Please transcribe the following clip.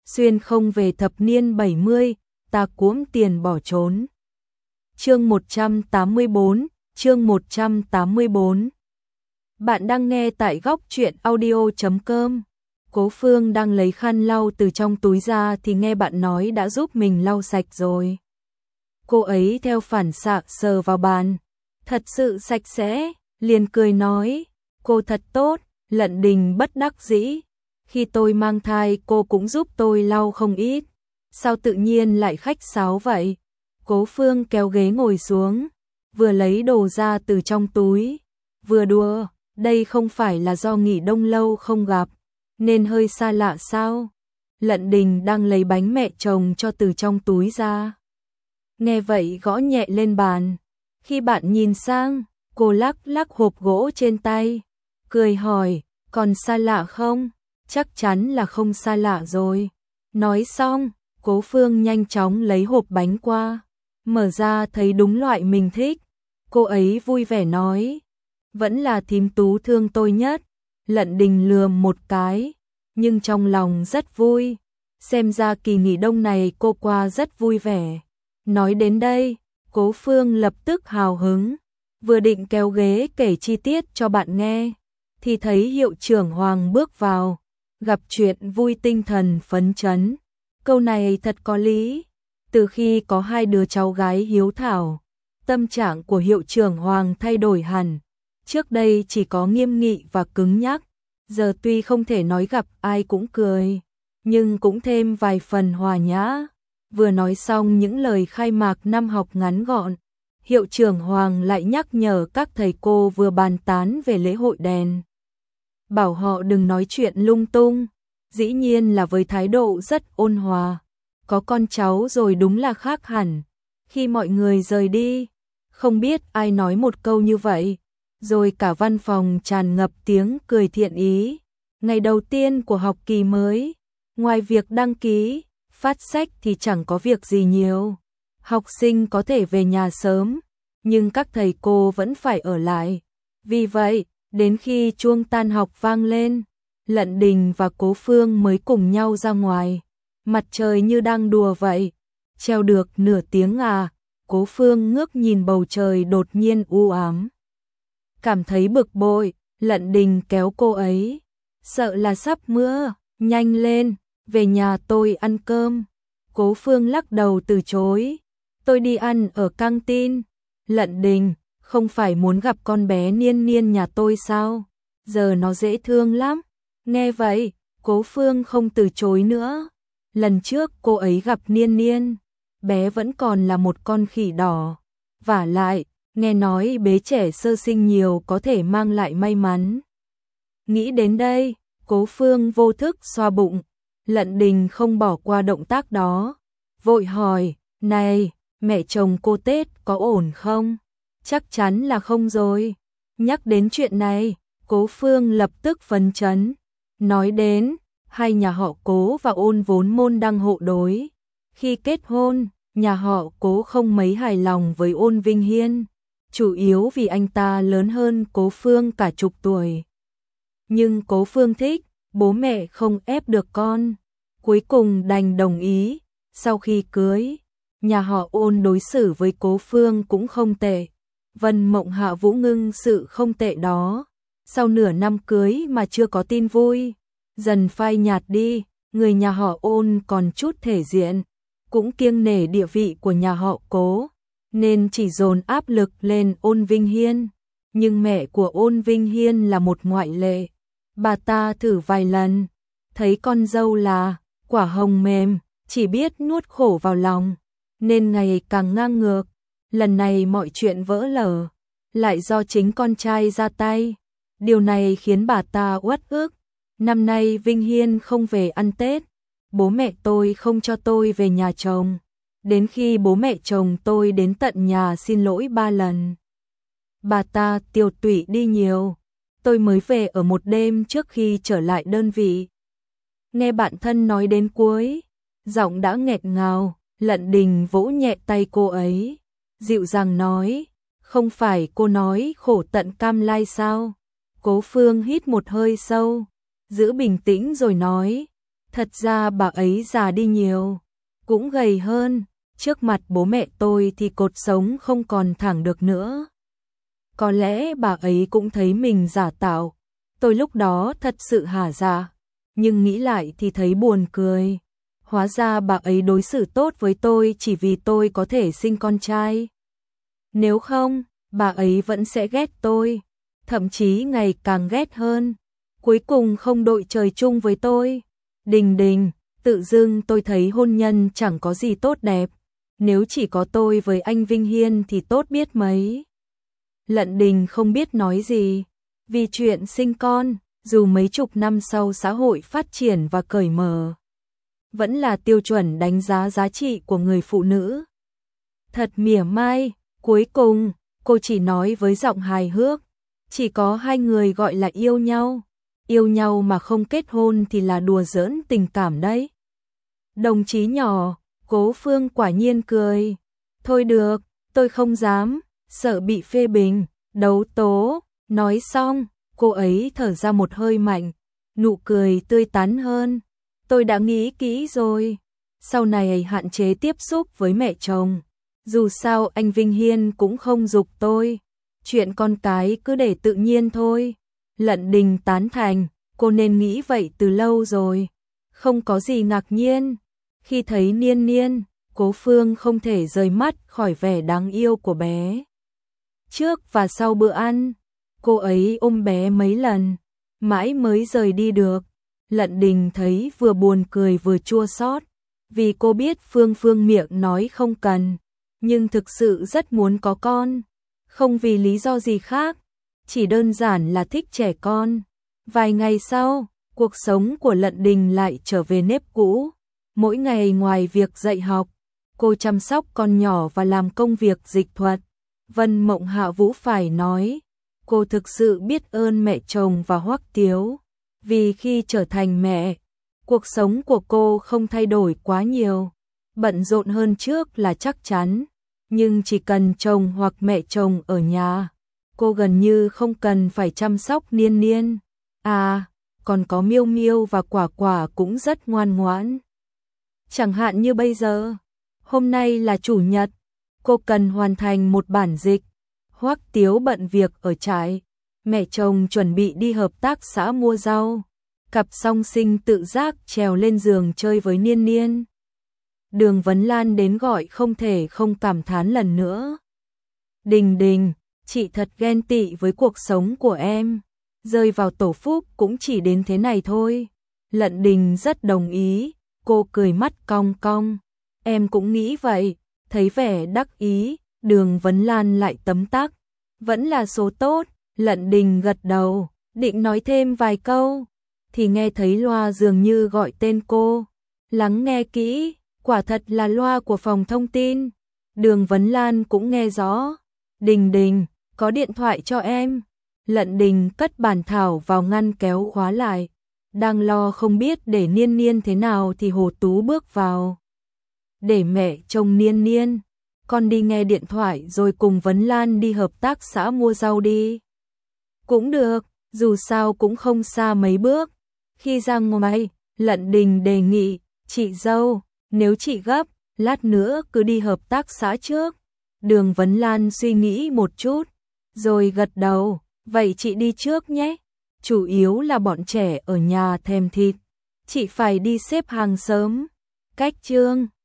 xuyên không về thập niên 70, ta cuỗm tiền bỏ trốn. Chương 184, chương 184. Bạn đang nghe tại góc truyện audio.com. Cố Phương đang lấy khăn lau từ trong túi ra thì nghe bạn nói đã giúp mình lau sạch rồi. Cô ấy theo phản xạ sờ vào bàn, thật sự sạch sẽ, liền cười nói, cô thật tốt. Lận Đình bất đắc dĩ, khi tôi mang thai cô cũng giúp tôi lau không ít, sao tự nhiên lại khách sáo vậy? Cố Phương kéo ghế ngồi xuống, vừa lấy đồ ra từ trong túi, vừa đùa, đây không phải là do nghỉ đông lâu không gặp, nên hơi xa lạ sao? Lận Đình đang lấy bánh mẹ chồng cho từ trong túi ra. Nghe vậy gõ nhẹ lên bàn, khi bạn nhìn sang, cô lắc lắc hộp gỗ trên tay, cười hỏi, còn xa lạ không? Chắc chắn là không xa lạ rồi. Nói xong, Cố Phương nhanh chóng lấy hộp bánh qua, mở ra thấy đúng loại mình thích. Cô ấy vui vẻ nói, vẫn là thím Tú thương tôi nhất. Lận Đình lườm một cái, nhưng trong lòng rất vui. Xem ra kỳ nghỉ đông này cô qua rất vui vẻ. Nói đến đây, Cố Phương lập tức hào hứng, vừa định kéo ghế kể chi tiết cho bạn nghe, thì thấy hiệu trưởng Hoàng bước vào, gặp chuyện vui tinh thần phấn chấn. Câu này thật có lý, từ khi có hai đứa cháu gái hiếu thảo, tâm trạng của hiệu trưởng Hoàng thay đổi hẳn. Trước đây chỉ có nghiêm nghị và cứng nhắc, giờ tuy không thể nói gặp ai cũng cười, nhưng cũng thêm vài phần hòa nhã. Vừa nói xong những lời khai mạc năm học ngắn gọn, hiệu trưởng Hoàng lại nhắc nhở các thầy cô vừa bàn tán về lễ hội đèn, bảo họ đừng nói chuyện lung tung, dĩ nhiên là với thái độ rất ôn hòa. Có con cháu rồi đúng là khác hẳn. Khi mọi người rời đi, không biết ai nói một câu như vậy, rồi cả văn phòng tràn ngập tiếng cười thiện ý. Ngày đầu tiên của học kỳ mới, ngoài việc đăng ký, phát sách thì chẳng có việc gì nhiều. Học sinh có thể về nhà sớm, nhưng các thầy cô vẫn phải ở lại. Vì vậy, đến khi chuông tan học vang lên, Lận Đình và Cố Phương mới cùng nhau ra ngoài. Mặt trời như đang đùa vậy, treo được nửa tiếng à. Cố Phương ngước nhìn bầu trời đột nhiên u ám, cảm thấy bực bội. Lận Đình kéo cô ấy, sợ là sắp mưa, nhanh lên, về nhà tôi ăn cơm. Cố Phương lắc đầu từ chối, tôi đi ăn ở căng tin. Lận Đình, không phải muốn gặp con bé Niên Niên nhà tôi sao? Giờ nó dễ thương lắm. Nghe vậy, Cố Phương không từ chối nữa. Lần trước cô ấy gặp Niên Niên, bé vẫn còn là một con khỉ đỏ. Vả lại, nghe nói bé trẻ sơ sinh nhiều có thể mang lại may mắn. Nghĩ đến đây, Cố Phương vô thức xoa bụng. Lận Đình không bỏ qua động tác đó, vội hỏi, này, mẹ chồng cô Tết có ổn không? Chắc chắn là không rồi. Nhắc đến chuyện này, Cố Phương lập tức phấn chấn. Nói đến, hai nhà họ Cố và Ôn vốn môn đăng hộ đối. Khi kết hôn, nhà họ Cố không mấy hài lòng với Ôn Vinh Hiên, chủ yếu vì anh ta lớn hơn Cố Phương cả chục tuổi. Nhưng Cố Phương thích, bố mẹ không ép được con, cuối cùng đành đồng ý. Sau khi cưới, nhà họ Ôn đối xử với Cố Phương cũng không tệ. Vân Mộng Hạ Vũ Ngưng sự không tệ đó. Sau nửa năm cưới mà chưa có tin vui, dần phai nhạt đi. Người nhà họ Ôn còn chút thể diện, cũng kiêng nể địa vị của nhà họ Cố, nên chỉ dồn áp lực lên Ôn Vinh Hiên. Nhưng mẹ của Ôn Vinh Hiên là một ngoại lệ. Bà ta thử vài lần, thấy con dâu là quả hồng mềm, chỉ biết nuốt khổ vào lòng, nên ngày càng ngang ngược. Lần này mọi chuyện vỡ lở, lại do chính con trai ra tay. Điều này khiến bà ta uất ức. Năm nay Vinh Hiên không về ăn Tết, bố mẹ tôi không cho tôi về nhà chồng. Đến khi bố mẹ chồng tôi đến tận nhà xin lỗi 3 lần, bà ta tiêu tụy đi nhiều. Tôi mới về ở một đêm trước khi trở lại đơn vị. Nghe bạn thân nói đến cuối, giọng đã nghẹt ngào. Lận Đình vỗ nhẹ tay cô ấy, dịu dàng nói, không phải cô nói khổ tận cam lai sao? Cố Phương hít một hơi sâu, giữ bình tĩnh rồi nói, Thật ra bà ấy già đi nhiều, cũng gầy hơn, trước mặt bố mẹ tôi thì cột sống không còn thẳng được nữa. Có lẽ bà ấy cũng thấy mình giả tạo, tôi lúc đó thật sự hả dạ, nhưng nghĩ lại thì thấy buồn cười. Hóa ra bà ấy đối xử tốt với tôi chỉ vì tôi có thể sinh con trai. Nếu không, bà ấy vẫn sẽ ghét tôi, thậm chí ngày càng ghét hơn. Cuối cùng không đội trời chung với tôi. Đình đình, tự dưng tôi thấy hôn nhân chẳng có gì tốt đẹp. Nếu chỉ có tôi với anh Vinh Hiên thì tốt biết mấy. Lận Đình không biết nói gì. Vì chuyện sinh con, dù mấy chục năm sau xã hội phát triển và cởi mở, vẫn là tiêu chuẩn đánh giá giá trị của người phụ nữ. Thật mỉa mai, cuối cùng, cô chỉ nói với giọng hài hước, chỉ có hai người gọi là yêu nhau mà không kết hôn thì là đùa giỡn tình cảm đấy. Đồng chí nhỏ, Cố Phương quả nhiên cười, thôi được, tôi không dám, sợ bị phê bình, đấu tố. Nói xong, cô ấy thở ra một hơi mạnh, nụ cười tươi tắn hơn. Tôi đã nghĩ kỹ rồi, sau này hạn chế tiếp xúc với mẹ chồng. Dù sao anh Vinh Hiên cũng không giục tôi, chuyện con cái cứ để tự nhiên thôi. Lận Đình tán thành, cô nên nghĩ vậy từ lâu rồi, không có gì ngạc nhiên. Khi thấy Niên Niên, Cố Phương không thể rời mắt khỏi vẻ đáng yêu của bé. Trước và sau bữa ăn, cô ấy ôm bé mấy lần, mãi mới rời đi được. Lận Đình thấy vừa buồn cười vừa chua xót, vì cô biết Phương miệng nói không cần, nhưng thực sự rất muốn có con, không vì lý do gì khác, chỉ đơn giản là thích trẻ con. Vài ngày sau, cuộc sống của Lận Đình lại trở về nếp cũ. Mỗi ngày ngoài việc dạy học, cô chăm sóc con nhỏ và làm công việc dịch thuật. Vân Mộng Hạ Vũ phải nói, cô thực sự biết ơn mẹ chồng và Hoắc Tiếu, vì khi trở thành mẹ, cuộc sống của cô không thay đổi quá nhiều, bận rộn hơn trước là chắc chắn, nhưng chỉ cần chồng hoặc mẹ chồng ở nhà, cô gần như không cần phải chăm sóc Niên Niên. À, còn có Miêu Miêu và Quả Quả cũng rất ngoan ngoãn. Chẳng hạn như bây giờ, hôm nay là chủ nhật, cô cần hoàn thành một bản dịch. Hoắc Tiếu bận việc ở trại, mẹ chồng chuẩn bị đi hợp tác xã mua rau. Cặp song sinh tự giác trèo lên giường chơi với Niên Niên. Đường Vấn Lan đến gọi không thể không cảm thán lần nữa. Đình Đình, chị thật ghen tị với cuộc sống của em. Rơi vào tổ phúc cũng chỉ đến thế này thôi. Lận Đình rất đồng ý, cô cười mắt cong cong. Em cũng nghĩ vậy, thấy vẻ đắc ý, Đường Vấn Lan lại tấm tắc. Vẫn là số tốt, Lận Đình gật đầu, định nói thêm vài câu, thì nghe thấy loa dường như gọi tên cô. Lắng nghe kỹ, quả thật là loa của phòng thông tin. Đường Vấn Lan cũng nghe rõ. Đình Đình, có điện thoại cho em. Lận Đình cất bản thảo vào ngăn kéo khóa lại. Đang lo không biết để Niên Niên thế nào thì Hồ Tú bước vào. Để mẹ trông Niên Niên, con đi nghe điện thoại rồi cùng Vấn Lan đi hợp tác xã mua rau đi. Cũng được, dù sao cũng không xa mấy bước. Khi ra ngoài, Lận Đình đề nghị, chị dâu, nếu chị gấp, lát nữa cứ đi hợp tác xã trước. Đường Vấn Lan suy nghĩ một chút, rồi gật đầu, vậy chị đi trước nhé. Chủ yếu là bọn trẻ ở nhà thèm thịt, chị phải đi xếp hàng sớm. Cách chương